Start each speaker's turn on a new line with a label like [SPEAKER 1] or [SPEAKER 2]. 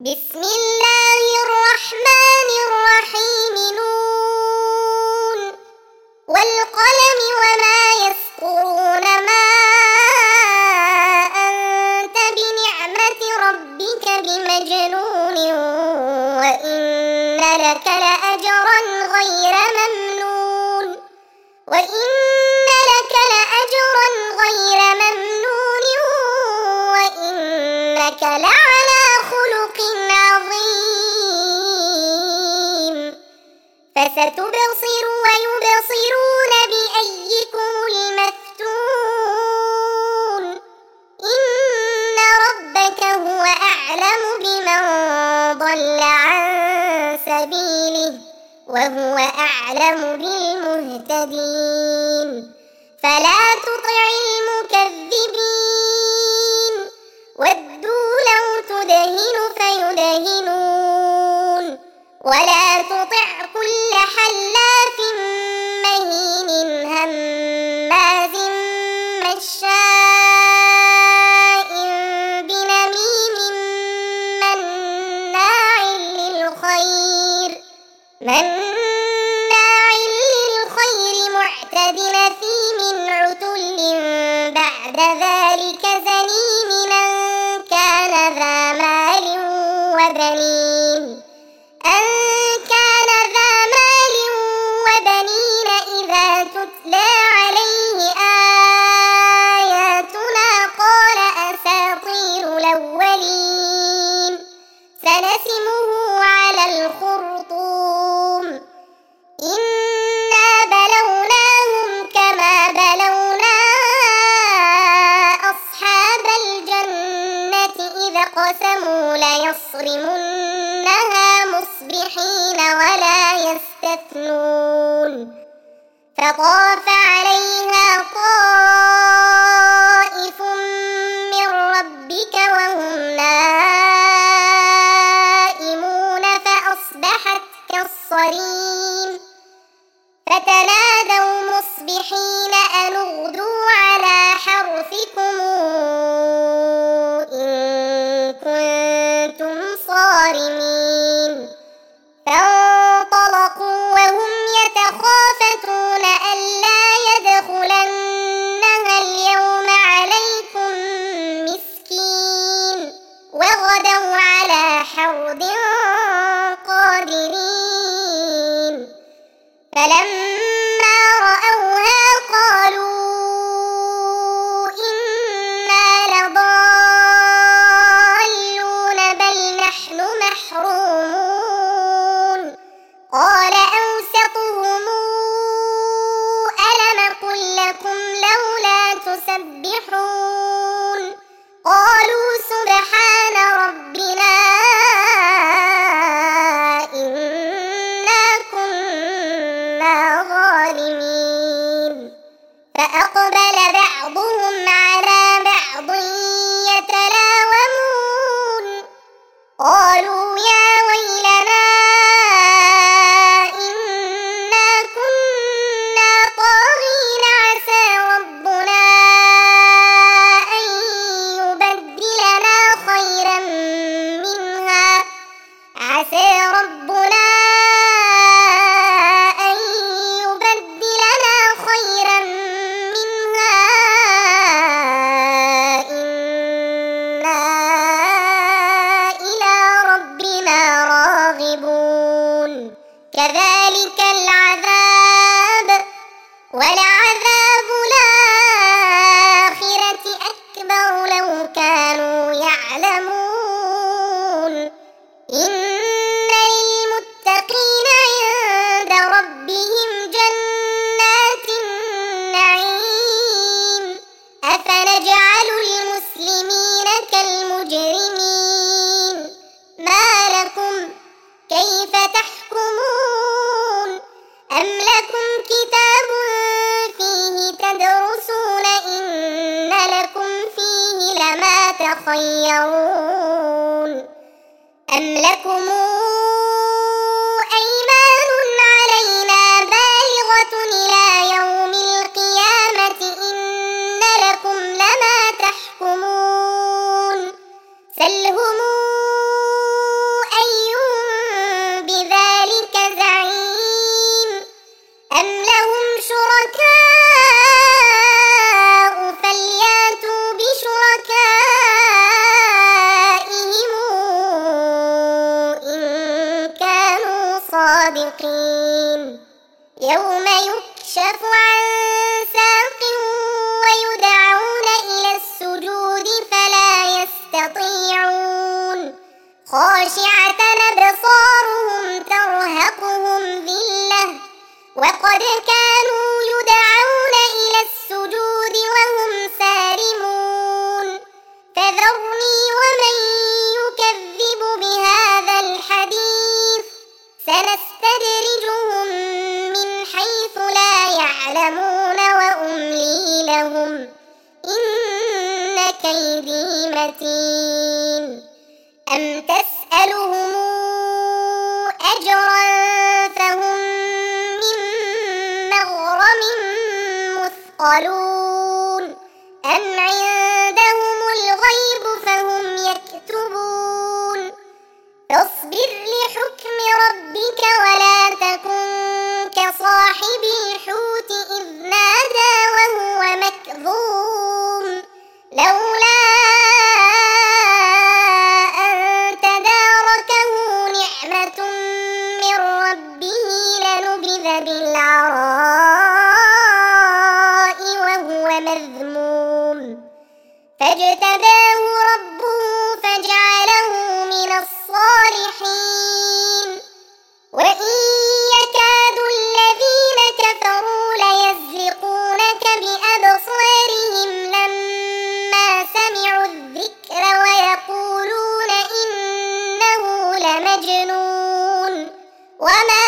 [SPEAKER 1] بسم الله الرحمن الرحيم نون والقلم وما يسطرون ما أنت بنعمة ربك بمجنون وإن لك لأجرا غير ممنون وإنك لعلى خلق عظيم فستبصر ويبصرون بأيكم المفتون إن ربك هو أعلم بمن ضل عن سبيله وهو أعلم بالمهتدين فلا تطع المكذبين ودوا لو تدهن فيدهنون ولا تطع كل حلاف مهين هماز مشاء بنميم مناع للخير معتد أثيم عتل بعد ذلك زنيم أن كان ذا مال وبنين إذا تتلى عليه آياتنا قال أساطير الأولين سنسمه على الخرطوم إنا بلوناهم كما بلونا أصحاب الجنة إذ قسموا ليصرمنها مصبحين ولا يستثنون فطاف عليها طائف من ربك وهم نائمون فأصبحت كالصريم فتنادوا مصبحين أن اغدوا على حرثكم إن كنتم صارمين فانطلقوا وهم يتخافتون ألا يدخلنها اليوم عليكم مسكين وغدوا على حرد قادرين فلما رأوها قالوا إنا لضالون بل نحن محرومون قال أوسطهم ألم أقل لكم لولا تسبحون قالوا سبحان ربنا إنا كنا ظالمين فأقبل بعضهم على بعض يتلاومون قالوا يا ويلنا إنا كنا طاغين عسى ربنا أن يبدلنا خيرا منها إنا إلى ربنا راغبون كذلك العذاب ولعذاب الآخرة أكبر لو كانوا يعلمون إن للمتقين عند ربهم جنات النعيم أفنجعل المسلمين كالمجرمين ما لكم كيف تحكمون أم لكم كتاب فيه تدرسون إن لكم فيه لما تخيرون أم لكم أيمان علينا بالغة إلى يوم القيامة إن لكم لما تحكمون سلهم يوم يكشف عن ساق ويدعون إلى السجود فلا يستطيعون خاشعة أبصارهم ترهقهم ذلة وقد كانوا يدعون إلى السجود وهم سالمون فذرني ومن يكذب بهذا الحديث سنستدرجهم من حيث لا يعلمون وأملي لهم إن كيدي متين أم تسألهم أجرا فهم من مغرم مثقلون أم عندهم الغيب فهم يكتبون فاصبر لحكم ربك ولا تكن كصاحب الحوت إذ نادى وهو مكظوم لولا أن تداركه نعمة من ربه لنبذ بالعراء وهو مذموم فاجتباه ربه فجعله من الصالحين وإن يكاد الذين كفروا ليزلقونك بأبصارهم لما سمعوا الذكر ويقولون إنه لمجنون وما